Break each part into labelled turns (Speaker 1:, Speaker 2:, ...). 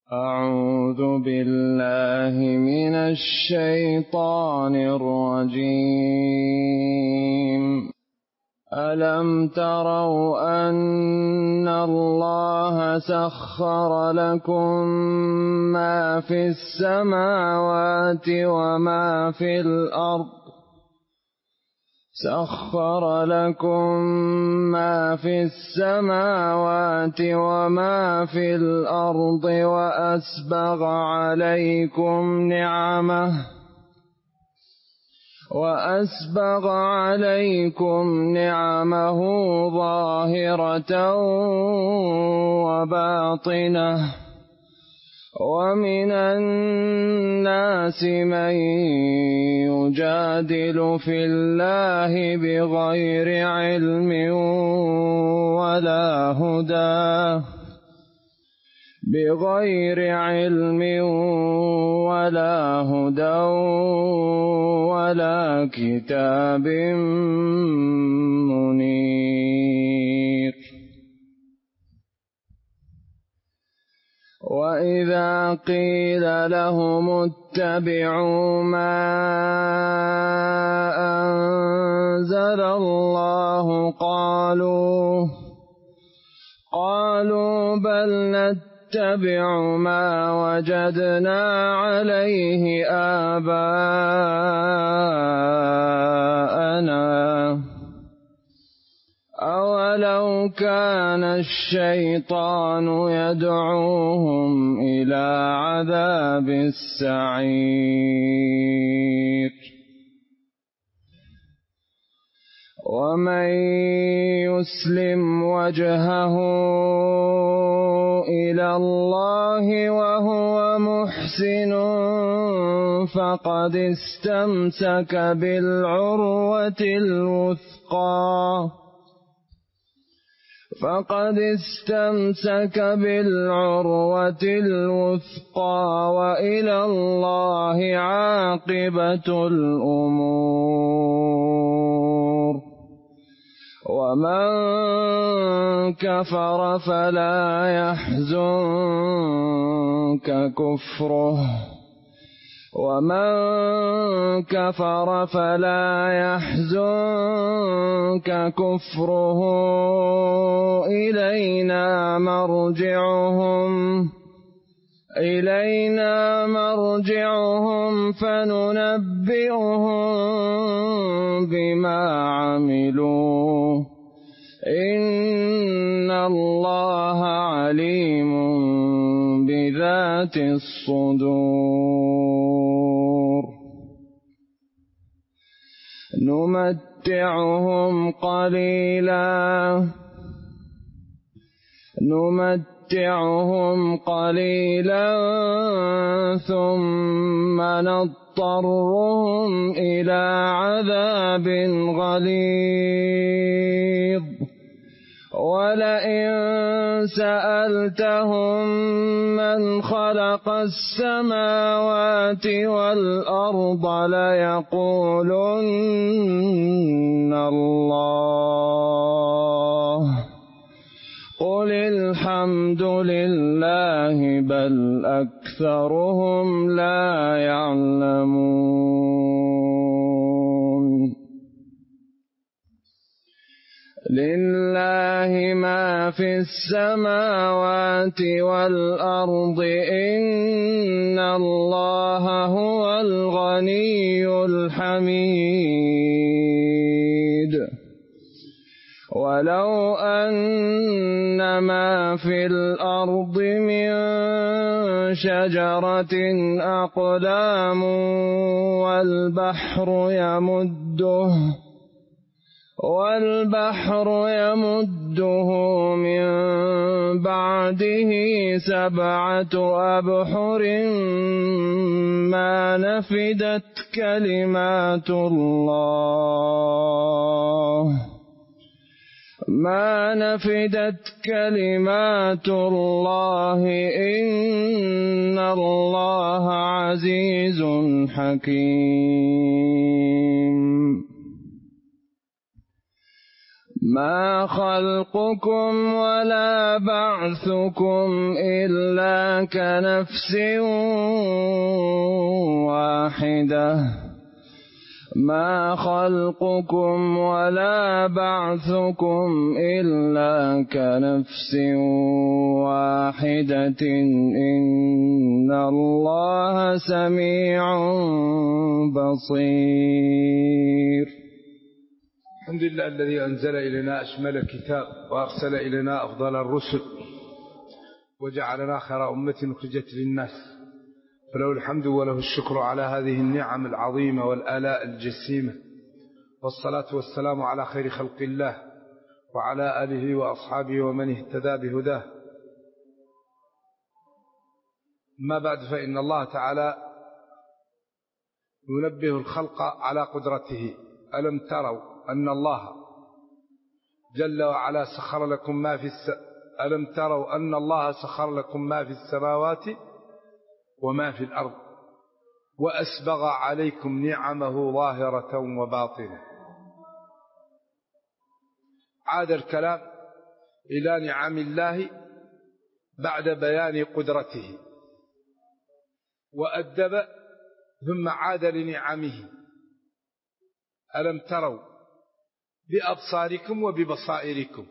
Speaker 1: أعوذ بالله من الشيطان الرجيم. ألم تروا أن الله سخر لكم ما في السماوات وما في الأرض سخر لكم ما في السماوات وما في الأرض وأسبغ عليكم نعمه ظاهرة وباطنة ومن الناس من يجادل في الله بغير علم ولا هدى ولا كتاب منير. وإذا قيل لهم اتبعوا ما أنزل الله قالوا بل نتبع ما وجدنا عليه آباءنا أولو كان الشيطان يدعوهم إلى عذاب السعير. ومن يسلم وجهه إلى الله وهو محسن فقد استمسك بالعروة الوثقى وإلى الله عاقبة الأمور. ومن كفر فلا يحزنك كفره إلينا مرجعهم فننبئهم بما عملوا إن الله عليم بذات الصدور. نمتعهم قليلا ثم نضطرهم إلى عذاب غليظ. ولئن سألتهم من خلق السماوات والأرض ليقولن الله قل الحمد لله بل أكثرهم لا يعلمون. لله ما في السماوات والأرض إن الله هو الغني الحميد. ولو أن ما في الأرض من شجرة أقلام والبحر يمده من بعده 7 أبحر ما نفدت كلمات الله إن الله عزيز حكيم. ما خلقكم ولا بعثكم إلا كنفس واحدة ما خلقكم ولا بعثكم إلا كنفس واحدة إن الله سميع بصير.
Speaker 2: الحمد لله الذي أنزل إلينا أشمل الكتاب وأرسل إلينا أفضل الرسل وجعلنا خير أمة أخرجت للناس، فله الحمد وله الشكر على هذه النعم العظيمة والآلاء الجسيمة، والصلاة والسلام على خير خلق الله وعلى آله وأصحابه ومن اهتدى بهداه. ما بعد، فإن الله تعالى ينبه الخلق على قدرته. ألم تروا أن الله جل وعلا سخر لكم ما في ألم تروا أن الله سخر لكم ما في السماوات وما في الأرض وأسبغ عليكم نعمه ظاهرة وباطنة. عاد الكلام إلى نعم الله بعد بيان قدرته، وأدب ثم عاد لنعمه. ألم تروا بأبصاركم وببصائركم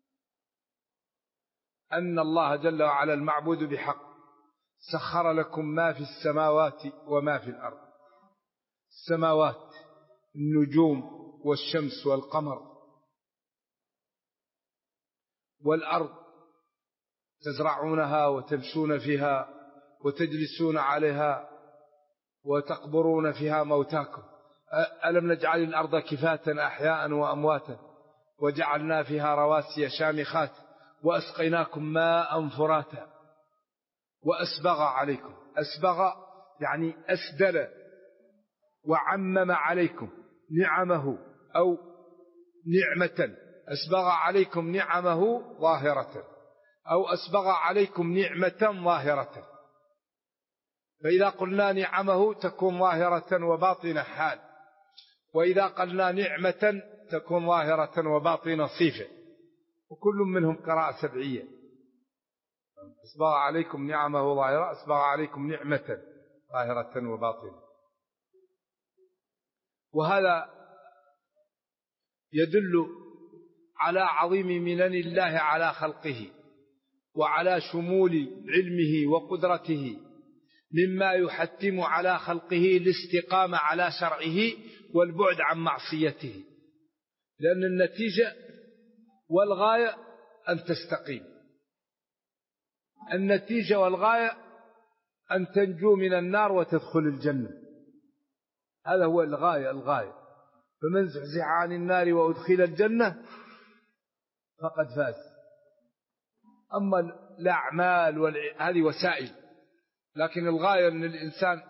Speaker 2: أن الله جل وعلا المعبود بحق سخر لكم ما في السماوات وما في الأرض. السماوات النجوم والشمس والقمر، والأرض تزرعونها وتمشون فيها وتجلسون عليها وتقبرون فيها موتاكم. ألم نجعل الأرض كفاة أحياء وأمواتا وجعلنا فيها رواسي شامخات وأسقيناكم ماء فراتا وأسبغ عليكم. أسبغ يعني أسدل وعمم عليكم نعمه أو نعمة. أسبغ عليكم نعمه ظاهرة أو أسبغ عليكم نعمة ظاهرة. فإذا قلنا نعمه تكون ظاهرة وباطنة حال، وإذا قلنا نعمة تكون ظاهرة وباطنة صفة، وكل منهم قراءة سبعية. أسبغ عليكم نعمه ظاهرة، أسبغ عليكم نعمة ظاهرة وباطنة. وهذا يدل على عظيم منن الله على خلقه وعلى شمول علمه وقدرته، مما يحتم على خلقه الاستقامة على شرعه والبعد عن معصيته، لأن النتيجة والغاية أن تستقيم. النتيجة والغاية أن تنجو من النار وتدخل الجنة، هذا هو الغاية. فمن زحزح عن النار وأدخل الجنة فقد فاز. أما الأعمال هذه وسائل، لكن الغاية أن الإنسان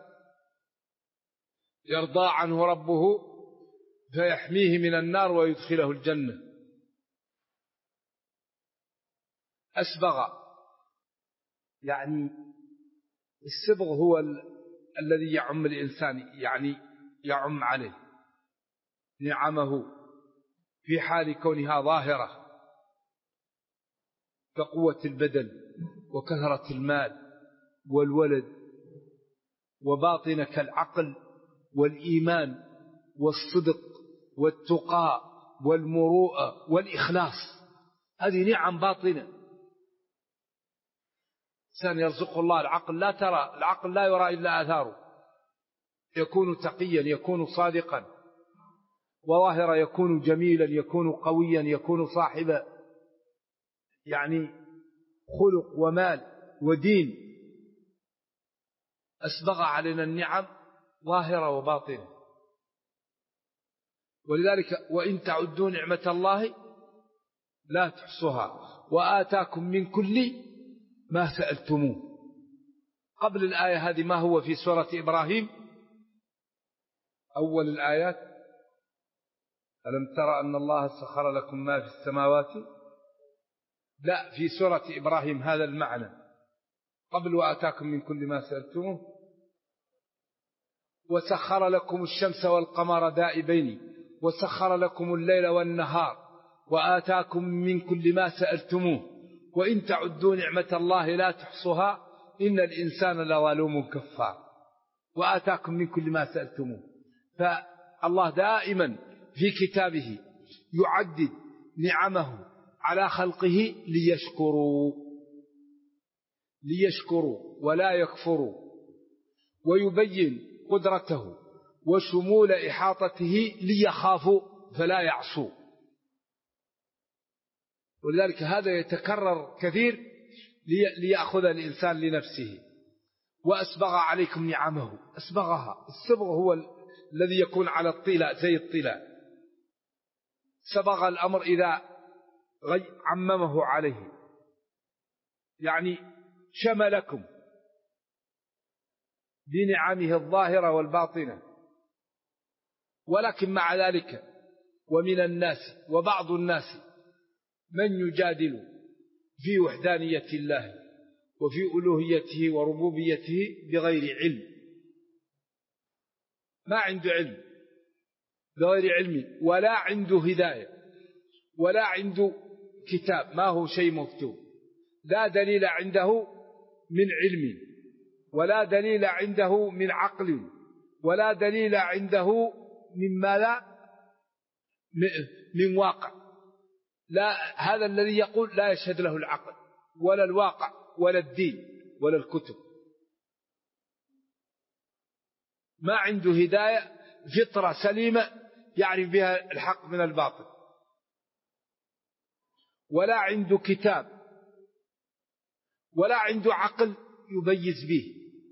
Speaker 2: يرضى عنه ربه فيحميه من النار ويدخله الجنة. أسبغ يعني السبغ هو الذي يعم الإنسان، يعني يعم عليه نعمه في حال كونها ظاهرة كقوة البدن وكثرة المال والولد، وباطنة كالعقل والإيمان والصدق والتقى والمروءة والإخلاص. هذه نعم باطنة. إنسان يرزق الله العقل، لا ترى العقل لا يرى إلا آثاره، يكون تقيا يكون صادقا، وظاهرا يكون جميلا يكون قويا يكون صاحب يعني خلق ومال ودين. أسبغ علينا النعم ظاهرة وباطنة. ولذلك وإن تعدوا نعمة الله لا تحصوها وآتاكم من كل ما سألتموه. قبل الآية هذه ما هو في سورة إبراهيم أول الآيات؟ ألم ترى أن الله سخر لكم ما في السماوات؟ لا، في سورة إبراهيم هذا المعنى قبل وآتاكم من كل ما سألتموه. وسخر لكم الشمس والقمر دائبين وسخر لكم الليل والنهار وآتاكم من كل ما سألتموه وإن تعدوا نعمة الله لا تحصها إن الإنسان لظلوم كفار. وآتاكم من كل ما سألتموه. فالله دائما في كتابه يعدد نعمه على خلقه ليشكروا ولا يكفروا، ويبين قدرته وشمول إحاطته ليخافوا فلا يعصوا. ولذلك هذا يتكرر كثير ليأخذ الإنسان لنفسه. وأسبغ عليكم نعمه، أسبغها. السبغ هو الذي يكون على الطلاء زي الطلاء. سبغ الأمر إذا عممه عليه، يعني شملكم بنعمه الظاهرة والباطنة. ولكن مع ذلك ومن الناس وبعض الناس من يجادل في وحدانية الله وفي ألوهيته وربوبيته بغير علم. ما عنده علم، بغير علم، ولا عنده هداية، ولا عنده كتاب، ما هو شيء مكتوب، لا دليل عنده من علم، ولا دليل عنده من عقل، ولا دليل عنده من ماذا؟ من واقع. لا، هذا الذي يقول لا يشهد له العقل ولا الواقع ولا الدين ولا الكتب. ما عنده هداية، فطرة سليمة يعرف بها الحق من الباطل، ولا عنده كتاب، ولا عنده عقل يميز به،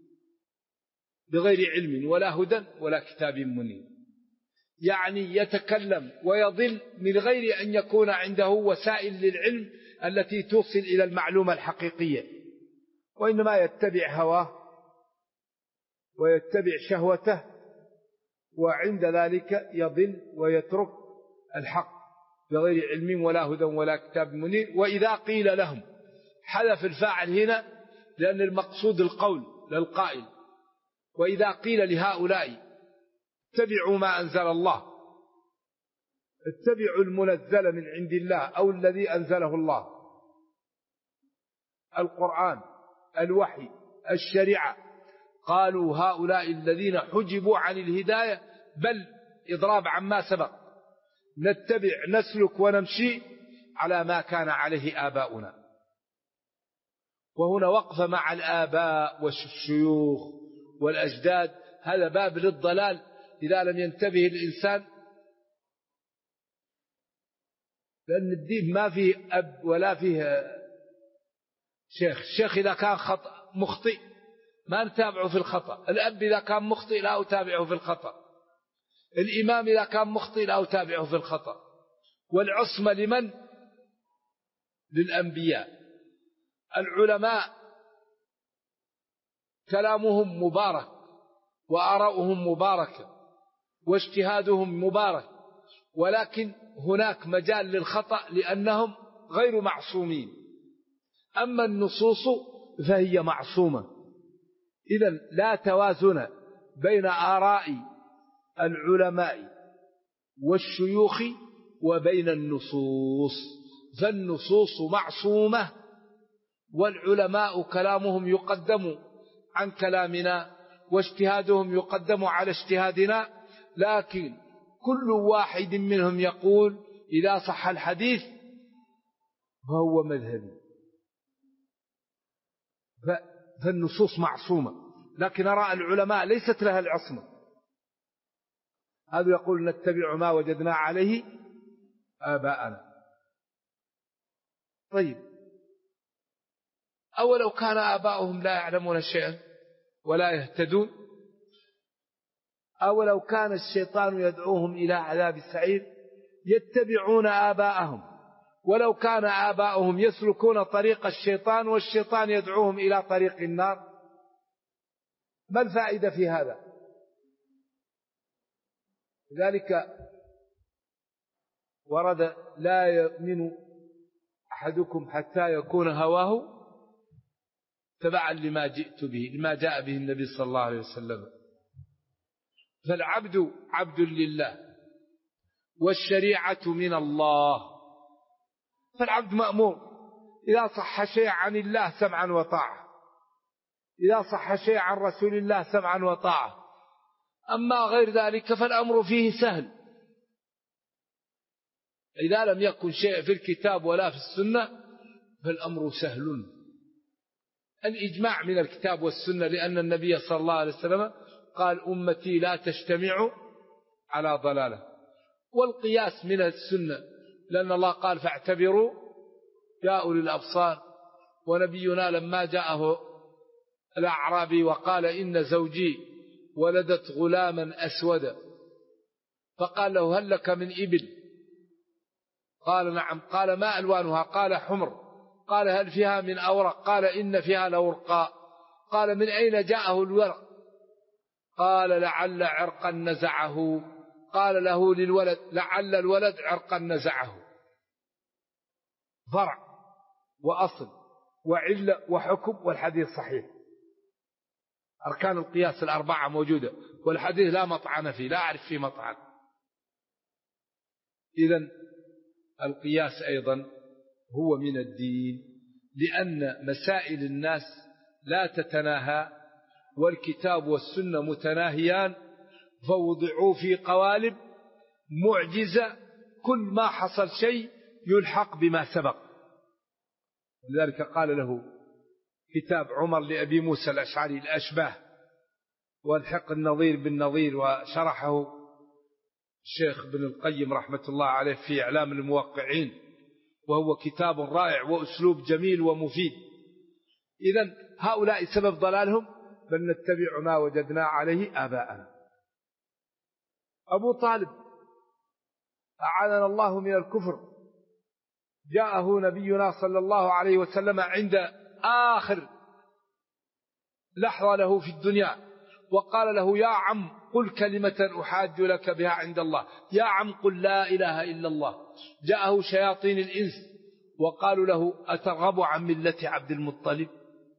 Speaker 2: بغير علم ولا هدى ولا كتاب منير. يعني يتكلم ويضل من غير أن يكون عنده وسائل للعلم التي توصل إلى المعلومة الحقيقية، وإنما يتبع هواه ويتبع شهوته، وعند ذلك يضل ويترك الحق بغير علم ولا هدى ولا كتاب منير. وإذا قيل لهم، حذف الفاعل هنا لأن المقصود القول للقائل، وإذا قيل لهؤلاء اتبعوا ما أنزل الله، اتبعوا المنزل من عند الله أو الذي أنزله الله، القرآن، الوحي، الشريعة، قالوا هؤلاء الذين حجبوا عن الهداية، بل إضراب عما سبق، نتبع نسلك ونمشي على ما كان عليه آباؤنا. وهنا وقف مع الآباء والشيوخ والأجداد، هذا باب للضلال إذا لم ينتبه الإنسان، لأن الدين ما فيه أب ولا فيه شيخ. الشيخ إذا كان مخطئ ما نتابعه في الخطأ، الأب إذا كان مخطئ لا أتابعه في الخطأ، الإمام إذا كان مخطئ لا أتابعه في الخطأ. والعصمة لمن؟ للأنبياء. العلماء كلامهم مبارك وآراؤهم مباركة واجتهادهم مبارك، ولكن هناك مجال للخطأ لأنهم غير معصومين. أما النصوص فهي معصومة. إذن لا توازن بين آراء العلماء والشيوخ وبين النصوص، فالنصوص معصومة، والعلماء كلامهم يقدم عن كلامنا واجتهادهم يقدم على اجتهادنا، لكن كل واحد منهم يقول إذا صح الحديث فهو مذهبي. فالنصوص معصومة، لكن آراء العلماء ليست لها العصمة. هذا يقول نتبع ما وجدنا عليه آباءنا. طيب، أولو كان آباؤهم لا يعلمون شيئا ولا يهتدون، أولو كان الشيطان يدعوهم إلى عذاب السعير يتبعون آباءهم، ولو كان آباؤهم يسلكون طريق الشيطان والشيطان يدعوهم إلى طريق النار. ما الفائدة في هذا؟ لذلك ورد لا يؤمن أحدكم حتى يكون هواه تبعا لما جئت به، لما جاء به النبي صلى الله عليه وسلم. فالعبد عبد لله والشريعة من الله، فالعبد مأمور إذا صح شيء عن الله سمعا وطاعة، إذا صح شيء عن رسول الله سمعا وطاعة. أما غير ذلك فالأمر فيه سهل. إذا لم يكن شيء في الكتاب ولا في السنة فالأمر سهل. الإجماع من الكتاب والسنة، لأن النبي صلى الله عليه وسلم قال أمتي لا تجتمع على ضلالة. والقياس من السنة، لأن الله قال فاعتبروا يا أولي الأبصار. ونبينا لما جاءه الأعرابي وقال إن زوجي ولدت غلاما أسودا، فقال له هل لك من إبل؟ قال نعم. قال ما ألوانها؟ قال حمر. قال هل فيها من أورق؟ قال إن فيها لورقاء. قال من أين جاءه الورق؟ قال لعل عرقا نزعه. قال له للولد لعل الولد عرقا نزعه. فرع وأصل وعلة وحكم، والحديث صحيح. أركان القياس الأربعة موجودة، والحديث لا مطعن فيه، لا أعرف فيه مطعن. إذن القياس أيضا هو من الدين، لأن مسائل الناس لا تتناهى، والكتاب والسنة متناهيان، فوضعوا في قوالب معجزة، كل ما حصل شيء يلحق بما سبق. لذلك قال له كتاب عمر لأبي موسى الأشعري الأشباه، والحق النظير بالنظير، وشرحه الشيخ ابن القيم رحمة الله عليه في إعلام الموقعين، وهو كتاب رائع وأسلوب جميل ومفيد. إذن هؤلاء سبب ضلالهم بل نتبع ما وجدنا عليه آباءنا. أبو طالب أعاذنا الله من الكفر، جاءه نبينا صلى الله عليه وسلم عند آخر لحظة له في الدنيا، وقال له يا عم قل كلمة أحاج لك بها عند الله، يا عم قل لا إله إلا الله. جاءه شياطين الإنس وقالوا له أترغب عن ملة عبد المطلب؟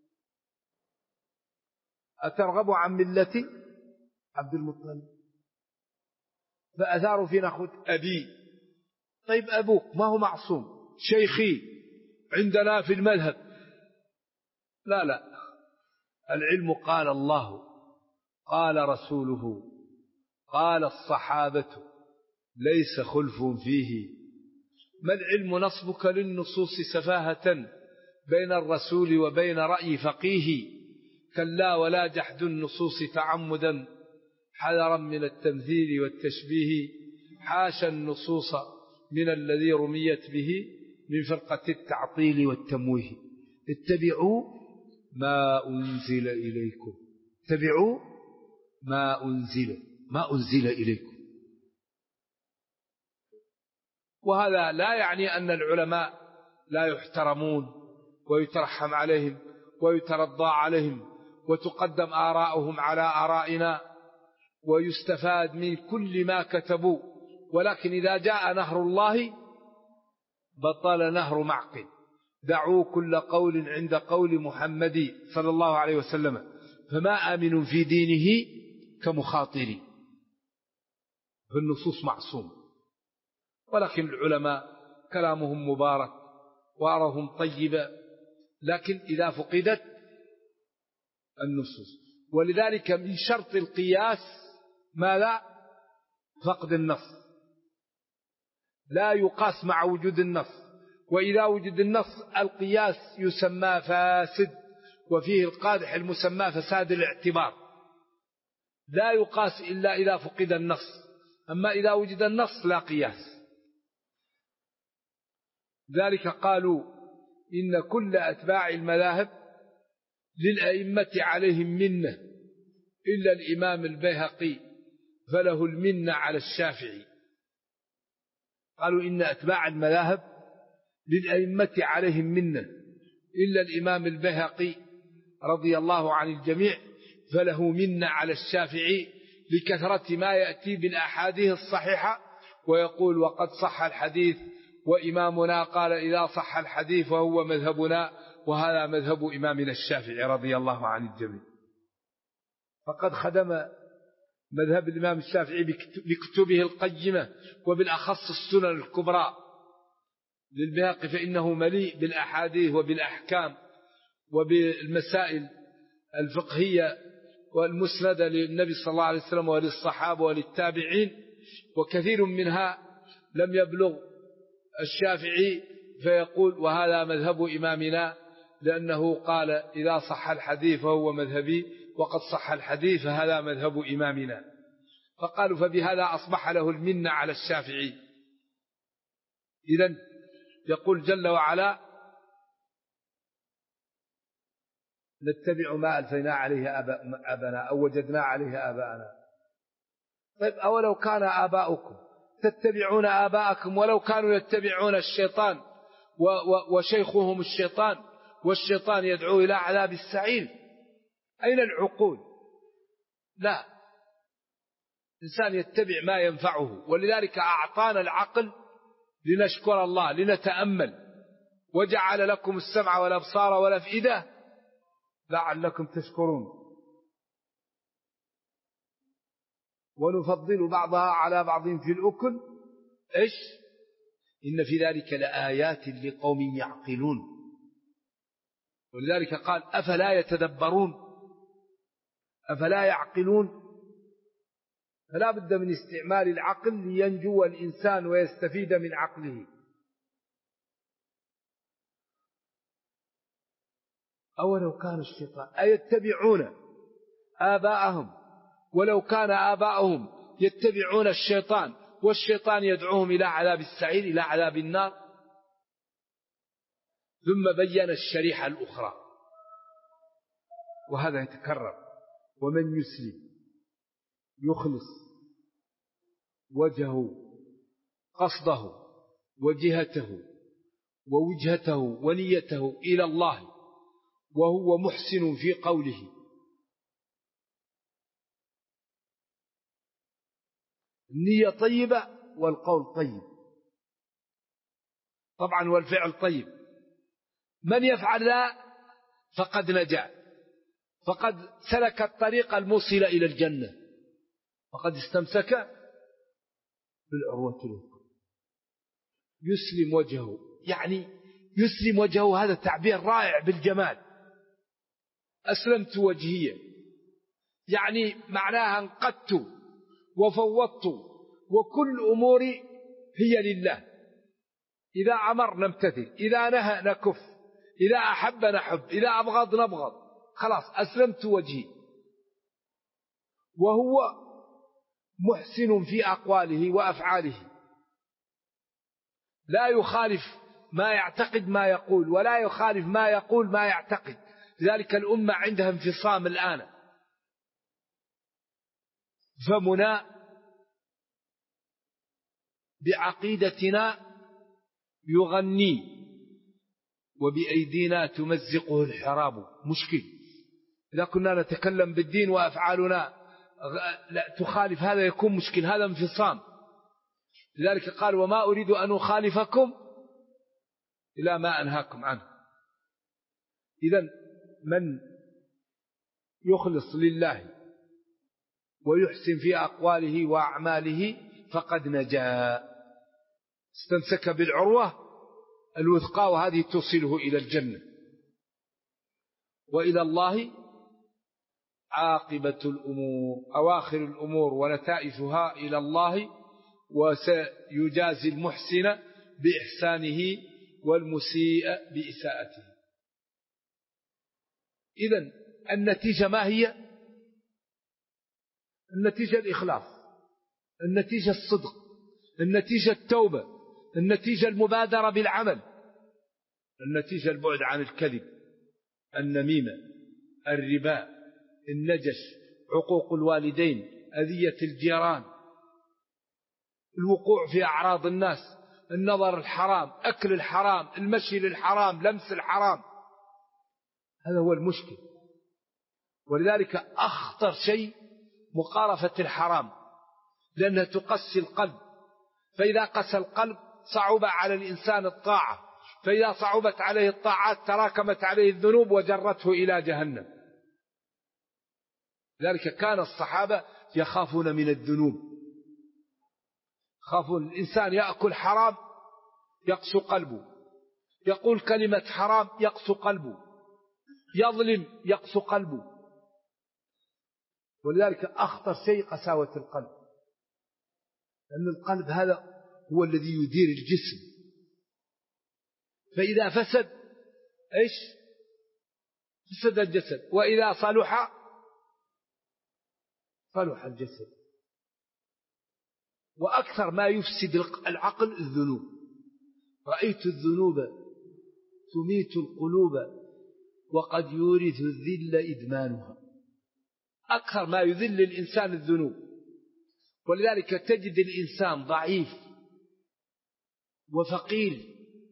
Speaker 2: أترغب عن ملة عبد المطلب؟ فأثاروا في نخوة أبي. طيب أبوك ما هو معصوم؟ شيخي عندنا في المذهب. لا، العلم قال الله، قال رسوله، قال الصحابة، ليس خلف فيه. ما العلم نصبك للنصوص سفاهة بين الرسول وبين رأي فقيه؟ كلا ولا جحد النصوص تعمدا حذرا من التمثيل والتشبيه. حاشا النصوص من الذي رميت به من فرقة التعطيل والتمويه. اتبعوا ما أنزل إليكم، اتبعوا ما أنزل إليكم. وهذا لا يعني أن العلماء لا يحترمون ويترحم عليهم ويترضى عليهم وتقدم آراؤهم على آرائنا ويستفاد من كل ما كتبوا، ولكن إذا جاء نهر الله بطل نهر معقل. دعوا كل قول عند قول محمد صلى الله عليه وسلم، فما آمن في دينه كمخاطر. فالنصوص معصوم، ولكن العلماء كلامهم مبارك وأراهم طيبة، لكن إذا فقدت النصوص. ولذلك من شرط القياس ماذا؟ فقد النص. لا يقاس مع وجود النص، وإذا وجد النص القياس يسمى فاسد، وفيه القادح المسمى فساد الاعتبار. لا يقاس إلا إذا فقد النص، أما إذا وجد النص لا قياس. ذلك قالوا إن كل أتباع المذاهب للأئمة عليهم منة إلا الإمام البيهقي فله المنة على الشافعي. قالوا إن أتباع المذاهب للأئمة عليهم منة إلا الإمام البيهقي رضي الله عن الجميع فله منة على الشافعي لكثرة ما يأتي بالأحاديث الصحيحة، ويقول وقد صح الحديث وإمامنا قال إذا صح الحديث وهو مذهبنا، وهذا مذهب إمامنا الشافعي رضي الله عن الجميع. فقد خدم مذهب الإمام الشافعي بكتبه القيمة، وبالأخص السنن الكبرى للبيهقي فإنه مليء بالأحاديث وبالأحكام وبالمسائل الفقهية والمسندة للنبي صلى الله عليه وسلم وللصحابة وللتابعين، وكثير منها لم يبلغ الشافعي فيقول وهذا مذهب إمامنا، لأنه قال إذا صح الحديث فهو مذهبي، وقد صح الحديث فهذا مذهب إمامنا. فقالوا فبهذا أصبح له المنة على الشافعي. إذن يقول جل وعلا نتبع ما ألفينا عليه آباءنا أو وجدنا عليه آباءنا. طيب أولو كان آباؤكم تتبعون آباءكم ولو كانوا يتبعون الشيطان وشيخهم الشيطان، والشيطان يدعو إلى عذاب السعير، أين العقول؟ لا، إنسان يتبع ما ينفعه، ولذلك أعطانا العقل لنشكر الله لنتأمل، وجعل لكم السمع والأبصار والأفئدة لعلكم تشكرون، ونفضل بعضها على بعض في الأكل. إيش؟ إن في ذلك لآيات لقوم يعقلون. ولذلك قال أفلا يتدبرون أفلا يعقلون. فلا بد من استعمال العقل لينجو الإنسان ويستفيد من عقله. أولو كان الشيطان أيتبعون آباءهم ولو كان آباءهم يتبعون الشيطان والشيطان يدعوهم إلى عذاب السعير، إلى عذاب النار. ثم بين الشريحة الأخرى، وهذا يتكرر: ومن يسلم يخلص وجهه قصده وجهته ووجهته ونيته إلى الله وهو محسن في قوله. النية طيبة والقول طيب طبعا، والفعل طيب. من يفعل ذا فقد نجا، فقد سلك الطريق الموصل إلى الجنة، فقد استمسك بالعروة الوثقى. يسلم وجهه، يعني يسلم وجهه، هذا تعبير رائع بالجمال. أسلمت وجهي، يعني معناها انقدت وفوضت، وكل أموري هي لله. إذا أمر نمتثل، إذا نهى نكف، إذا أحب نحب، إذا أبغض نبغض، خلاص أسلمت وجهي. وهو محسن في أقواله وأفعاله، لا يخالف ما يعتقد ما يقول، ولا يخالف ما يقول ما يعتقد. لذلك الأمة عندها انفصام الآن. فمنا بعقيدتنا يغني وبأيدينا تمزقه الحراب. مشكل إذا كنا نتكلم بالدين وأفعالنا لا تخالف، هذا يكون مشكل، هذا انفصام. لذلك قال وما أريد أن أخالفكم إلى ما أنهاكم عنه. إذن من يخلص لله ويحسن في أقواله وأعماله فقد نجا، استمسك بالعروة الوثقى، وهذه توصله إلى الجنة. وإلى الله عاقبة الأمور، أواخر الأمور ونتائجها إلى الله، وسيجازي المحسن بإحسانه والمسيء بإساءته. إذن النتيجة ما هي؟ النتيجة الإخلاص، النتيجة الصدق، النتيجة التوبة، النتيجة المبادرة بالعمل، النتيجة البعد عن الكذب، النميمة، الربا، النجش، عقوق الوالدين، أذية الجيران، الوقوع في أعراض الناس، النظر الحرام، أكل الحرام، المشي للحرام، لمس الحرام. هذا هو المشكل. ولذلك أخطر شيء مقارفة الحرام، لأنها تقسي القلب، فإذا قسى القلب صعب على الإنسان الطاعة، فإذا صعبت عليه الطاعات تراكمت عليه الذنوب وجرته إلى جهنم. لذلك كان الصحابة يخافون من الذنوب، خافون الإنسان يأكل حرام يقسو قلبه، يقول كلمة حرام يقسو قلبه، يظلم يقسو قلبه. ولذلك أخطر شيء قساوة القلب، لأن القلب هذا هو الذي يدير الجسم، فإذا فسد إيش؟ فسد الجسد، وإذا صلح صلح الجسد. وأكثر ما يفسد العقل الذنوب. رأيت الذنوب تميت القلوب وقد يورث الذل إدمانها. أكثر ما يذل الإنسان الذنوب. ولذلك تجد الإنسان ضعيف وفقير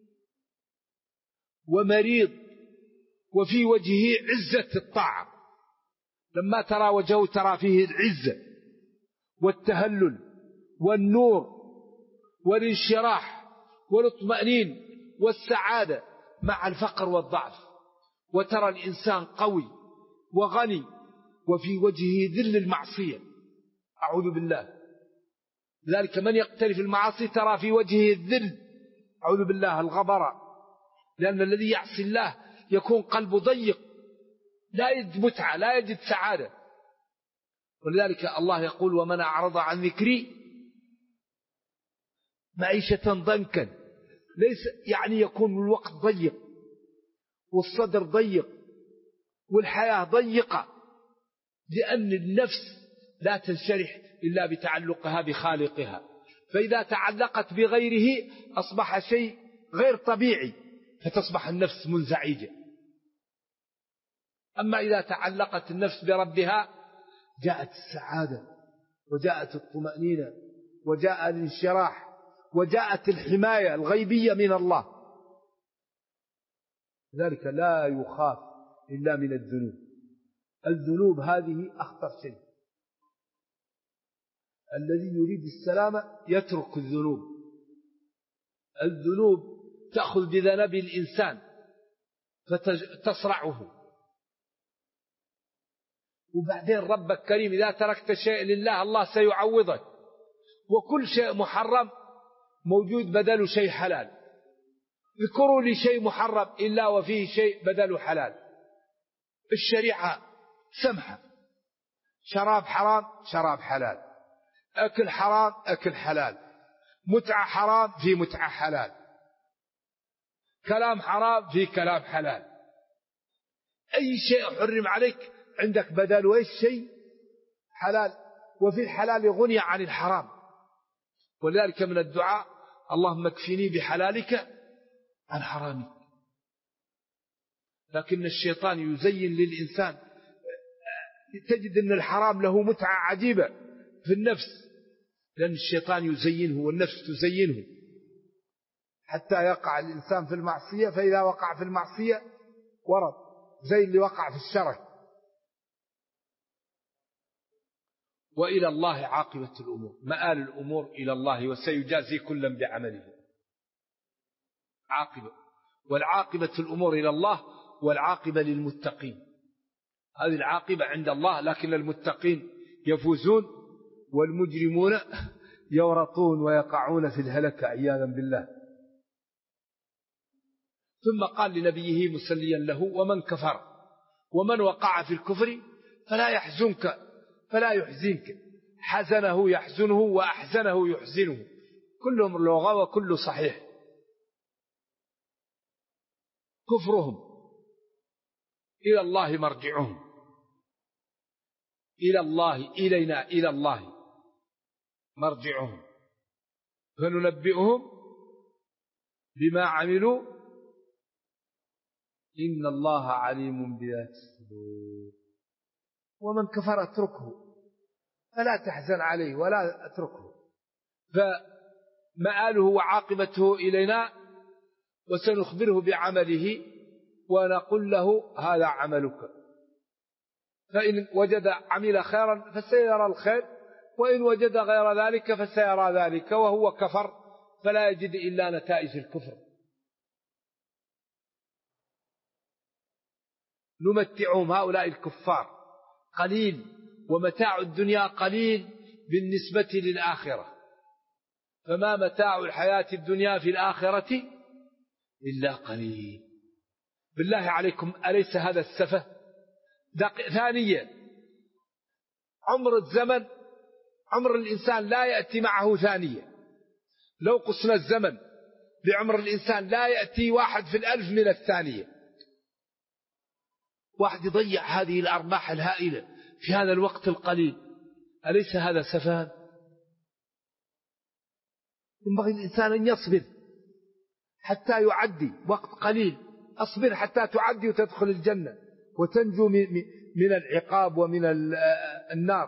Speaker 2: ومريض وفي وجهه عزة الطاعة، لما ترى وجهه ترى فيه العزة والتهلل والنور والانشراح والاطمئنان والسعادة مع الفقر والضعف. وترى الإنسان قوي وغني وفي وجهه ذل المعصية، أعوذ بالله. ذلك من يقترف المعاصي ترى في وجهه الذل، أعوذ بالله، الغبرة. لأن الذي يعصي الله يكون قلبه ضيق، لا يجد متعة، لا يجد سعادة. ولذلك الله يقول ومن أعرض عن ذكري معيشة ضنكا. ليس يعني يكون الوقت ضيق والصدر ضيق والحياة ضيقة، لأن النفس لا تنشرح إلا بتعلقها بخالقها، فإذا تعلقت بغيره أصبح شيء غير طبيعي، فتصبح النفس منزعجة. أما إذا تعلقت النفس بربها جاءت السعادة وجاءت الطمأنينة وجاء الانشراح وجاءت الحماية الغيبية من الله. ذلك لا يخاف إلا من الذنوب. الذنوب هذه أخطر شيء. الذي يريد السلامة يترك الذنوب. الذنوب تأخذ بذنب الإنسان فتصرعه. وبعدين ربك كريم، إذا تركت شيء لله الله سيعوضك. وكل شيء محرم موجود بدل شيء حلال. اذكروا لي شيء محرم إلا وفيه شيء بدل حلال. الشريعة سمحة. شراب حرام شراب حلال، أكل حرام أكل حلال، متعة حرام في متعة حلال، كلام حرام في كلام حلال. أي شيء حرم عليك عندك بدل وإيش شيء حلال، وفي الحلال غني عن الحرام. ولذلك من الدعاء اللهم اكفني بحلالك عن حرامك. لكن الشيطان يزين للإنسان، تجد أن الحرام له متعة عجيبة في النفس، لأن الشيطان يزينه والنفس تزينه حتى يقع الإنسان في المعصية. فإذا وقع في المعصية ورد زي اللي وقع في الشرك. وإلى الله عاقبة الأمور، مآل الأمور إلى الله وسيجازي كلا بعمله. عاقبة، والعاقبة الأمور إلى الله، والعاقبة للمتقين. هذه العاقبة عند الله، لكن المتقين يفوزون والمجرمون يورطون ويقعون في الهلكة عياذا بالله. ثم قال لنبيه مسليا له ومن كفر ومن وقع في الكفر فلا يحزنك فلا يحزنك. حزنه يحزنه وأحزنه يحزنه، كلهم لغة وكل صحيح. كفرهم إلى الله مرجعهم، إلى الله، إلينا، إلى الله مرجعهم فننبئهم بما عملوا إن الله عليم بذات الصدور. ومن كفر اتركه فلا تحزن عليه ولا اتركه، فمآله وعاقبته إلينا، وسنخبره بعمله ونقول له هذا عملك. فإن وجد عمل خيرا فسيرى الخير، وإن وجد غير ذلك فسيرى ذلك، وهو كفر فلا يجد إلا نتائج الكفر. نمتعهم هؤلاء الكفار قليل، ومتاع الدنيا قليل بالنسبة للآخرة. فما متاع الحياة الدنيا في الآخرة إلا قليل. بالله عليكم أليس هذا السفه؟ ثانيا، عمر الزمن، عمر الإنسان لا يأتي معه ثانية. لو قسنا الزمن بعمر الإنسان لا يأتي 1 في 1000 من الثانية. واحد يضيع هذه الأرباح الهائلة في هذا الوقت القليل، أليس هذا سفها؟ ينبغي الإنسان أن يصبر حتى يعدي وقت قليل. أصبر حتى تعدي وتدخل الجنة وتنجو من العقاب ومن النار.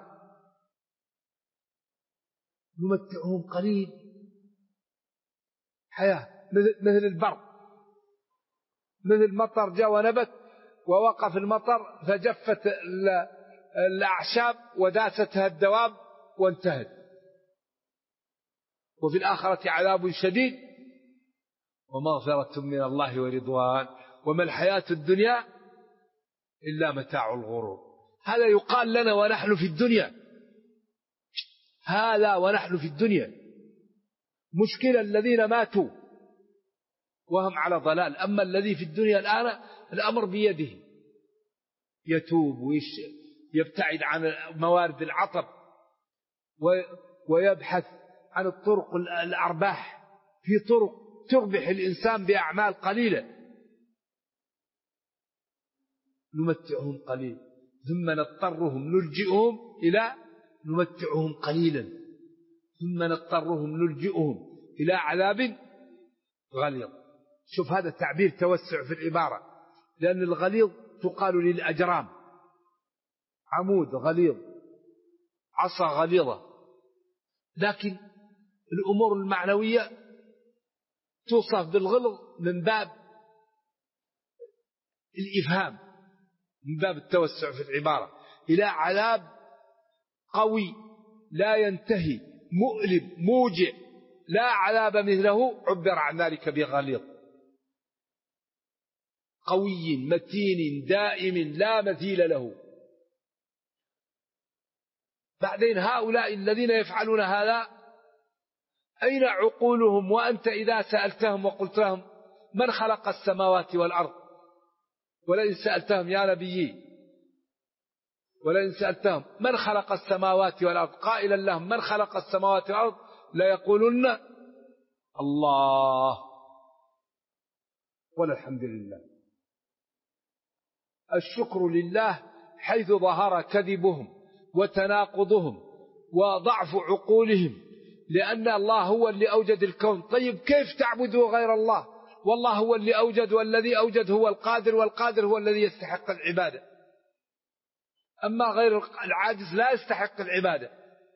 Speaker 2: نمتعهم قليل، حياة مثل البر، مثل مطر جاء ونبت ووقف المطر فجفت الأعشاب وداستها الدواب وانتهت. وفي الآخرة عذاب شديد ومغفرة من الله ورضوان وما الحياة الدنيا إلا متاع الغرور. هذا يقال لنا ونحن في الدنيا، هذا ونحن في الدنيا. مشكلة الذين ماتوا وهم على ضلال، أما الذي في الدنيا الآن الأمر بيده، يتوب ويبتعد عن موارد العطب ويبحث عن الطرق الأرباح، في طرق تربح الإنسان بأعمال قليلة. نمتعهم قليل ثم نضطرهم نلجئهم إلى نمتعهم قليلا ثم نضطرهم نلجئهم إلى عذاب غليظ. شوف هذا التعبير توسع في العبارة، لأن الغليظ تقال للأجرام، عمود غليظ، عصا غليظة، لكن الأمور المعنوية توصف بالغلظ من باب الإفهام، من باب التوسع في العبارة، إلى عذاب قوي لا ينتهي، مؤلم موجع، لا عذاب مثله عبر عن ذلك بغليظ، قوي متين دائم لا مثيل له. بعدين هؤلاء الذين يفعلون هذا أين عقولهم؟ وأنت إذا سألتهم وقلت لهم من خلق السماوات والأرض، ولئن سألتهم يا نبيي، ولئن سألتهم من خلق السماوات والأرض قائلا لهم من خلق السماوات والأرض ليقولن الله والحمد لله. الشكر لله حيث ظهر كذبهم وتناقضهم وضعف عقولهم، لأن الله هو اللي أوجد الكون. طيب كيف تعبدوا غير الله والله هو اللي أوجد، والذي أوجد هو القادر، والقادر هو الذي يستحق العبادة، أما غير العاجز لا يستحق العبادة.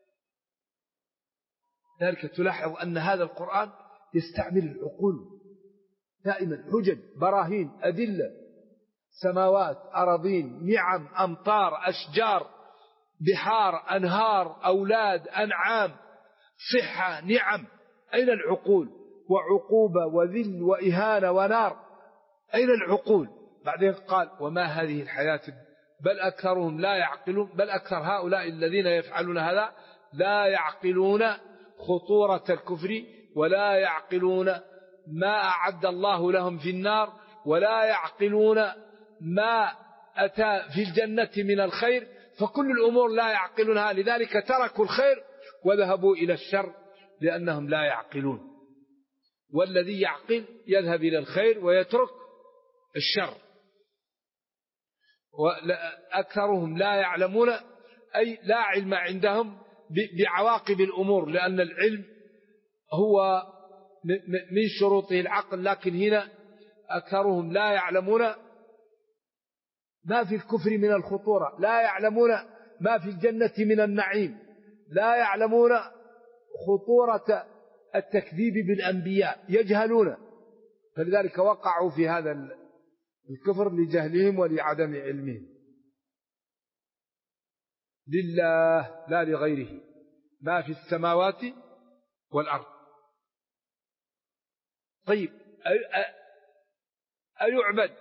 Speaker 2: ذلك تلاحظ أن هذا القرآن يستعمل العقول دائما، حجج براهين أدلة، سماوات أراضين نعم أمطار أشجار بحار أنهار أولاد أنعام صحة نعم. أين العقول؟ وعقوبة وذل وإهانة ونار، أين العقول؟ بعدين قال وما هذه الحياة بل أكثرهم لا يعقلون، بل أكثر هؤلاء الذين يفعلون هذا لا يعقلون خطورة الكفر، ولا يعقلون ما أعد الله لهم في النار، ولا يعقلون ما أتى في الجنة من الخير، فكل الأمور لا يعقلونها، لذلك تركوا الخير وذهبوا إلى الشر لأنهم لا يعقلون. والذي يعقل يذهب إلى الخير ويترك الشر. وأكثرهم لا يعلمون، أي لا علم عندهم بعواقب الأمور، لأن العلم هو من شروطه العقل، لكن هنا أكثرهم لا يعلمون ما في الكفر من الخطورة، لا يعلمون ما في الجنة من النعيم، لا يعلمون خطورة التكذيب بالأنبياء، يجهلون، فلذلك وقعوا في هذا الكفر لجهلهم ولعدم علمهم. لله لا لغيره ما في السماوات والأرض. طيب أيعبد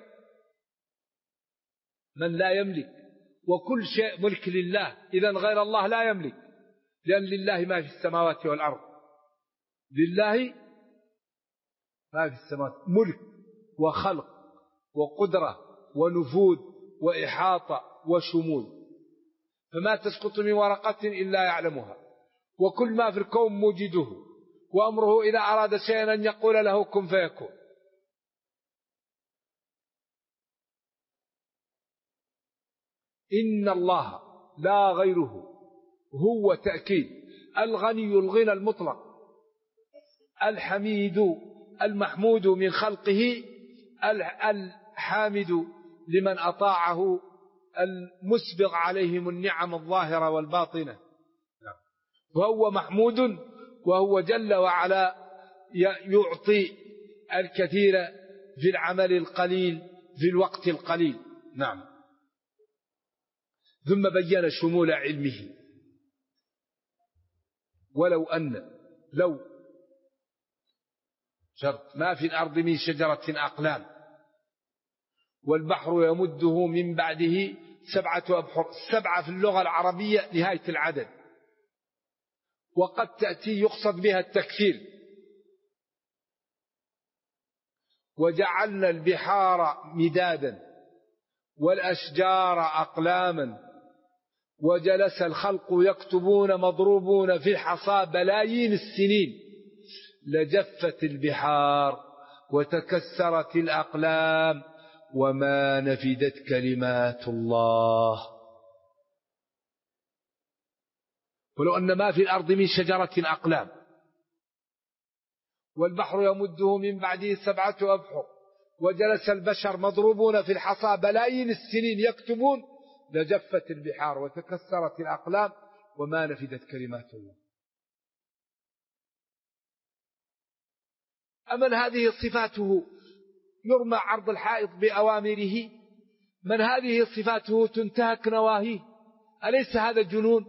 Speaker 2: من لا يملك؟ وكل شيء ملك لله، إذن غير الله لا يملك، لأن لله ما في السماوات والأرض. لله ما في السماوات ملك وخلق وقدرة ونفوذ وإحاطة وشمول، فما تسقط من ورقة إلا يعلمها، وكل ما في الكون موجده، وأمره إذا أراد شيئا أن يقول له كن فيكون. إن الله لا غيره هو تأكيد الغني الغنى المطلق الحميد المحمود من خلقه الحامد لمن أطاعه المسبغ عليهم النعم الظاهرة والباطنة، وهو محمود وهو جل وعلا يعطي الكثير في العمل القليل في الوقت القليل. نعم. ثم بين شمول علمه، ولو أن لو شرط ما في الأرض من شجرة أقلام والبحر يمده من بعده 7 أبحر. 7 في اللغة العربية نهاية العدد، وقد تأتي يقصد بها التكثير. وجعلنا البحار مدادا والأشجار أقلاما وجلس الخلق يكتبون مضروبون في الحصى بلايين السنين لجفت البحار وتكسرت الأقلام وما نفدت كلمات الله. ولو أن ما في الأرض من شجرة أقلام والبحر يمده من بعده 7 أبحر وجلس البشر مضروبون في الحصى بلايين السنين يكتبون لجفت البحار وتكسرت الأقلام وما نفدت كلمات الله. أمن هذه صفاته يرمى عرض الحائط بأوامره؟ من هذه صفاته تنتهك نواهيه؟ أليس هذا جنون؟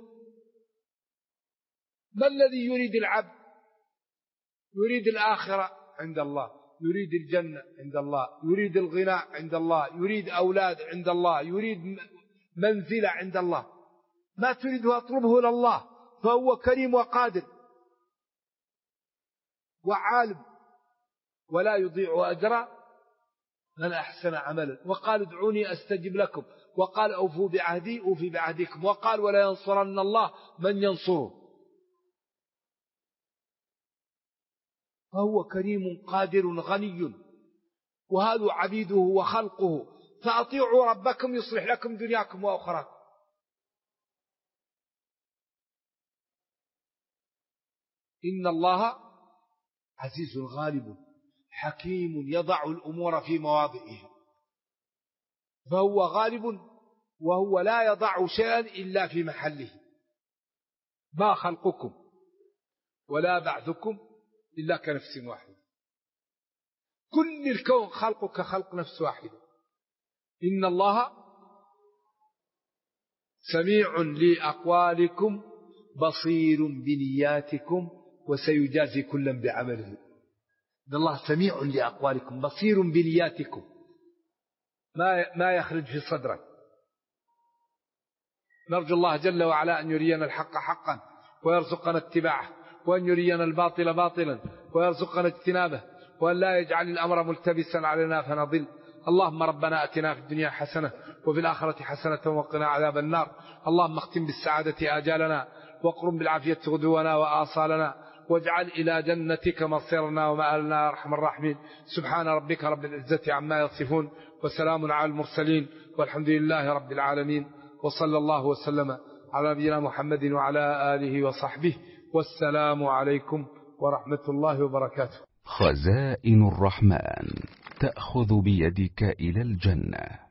Speaker 2: ما الذي يريد العبد؟ يريد الآخرة عند الله، يريد الجنة عند الله، يريد الغنى عند الله، يريد أولاد عند الله، يريد منزلة عند الله. ما تريده أطلبه لله، فهو كريم وقادر وعالم ولا يضيع أجر من أحسن عملا. وقال ادعوني أستجب لكم، وقال أوفوا بعهدي أوفي بعهدكم، وقال ولا ينصرن الله من ينصره. فهو كريم قادر غني، وهذا عبيده وخلقه، فأطيعوا ربكم يصلح لكم دنياكم وأخراكم. إن الله عزيز غالب حكيم يضع الأمور في مواضعها، فهو غالب وهو لا يضع شيئا إلا في محله. ما خلقكم ولا بعثكم إلا كنفس واحدة، كل الكون خلقه كخلق نفس واحدة. إن الله سميع لأقوالكم بصير بنياتكم وسيجازي كلا بعمله. إن الله سميع لأقوالكم بصير بنياتكم، ما يخرج في صدرك. نرجو الله جل وعلا أن يرينا الحق حقا ويرزقنا اتباعه، وأن يرينا الباطل باطلا ويرزقنا اجتنابه، وأن لا يجعل الأمر ملتبسا علينا فنضل. اللهم ربنا أتنا في الدنيا حسنة وفي الآخرة حسنة وقنا عذاب النار. اللهم اختم بالسعادة آجالنا واقرم بالعافية غدونا وآصالنا، واجعل إلى جنتك مصيرنا ومآلنا يا أرحم الراحمين. سبحان ربك رب العزة عما يصفون وسلام على المرسلين والحمد لله رب العالمين، وصلى الله وسلم على نبينا محمد وعلى آله وصحبه، والسلام عليكم ورحمة الله وبركاته.
Speaker 3: خزائن الرحمن تأخذ بيدك إلى الجنة.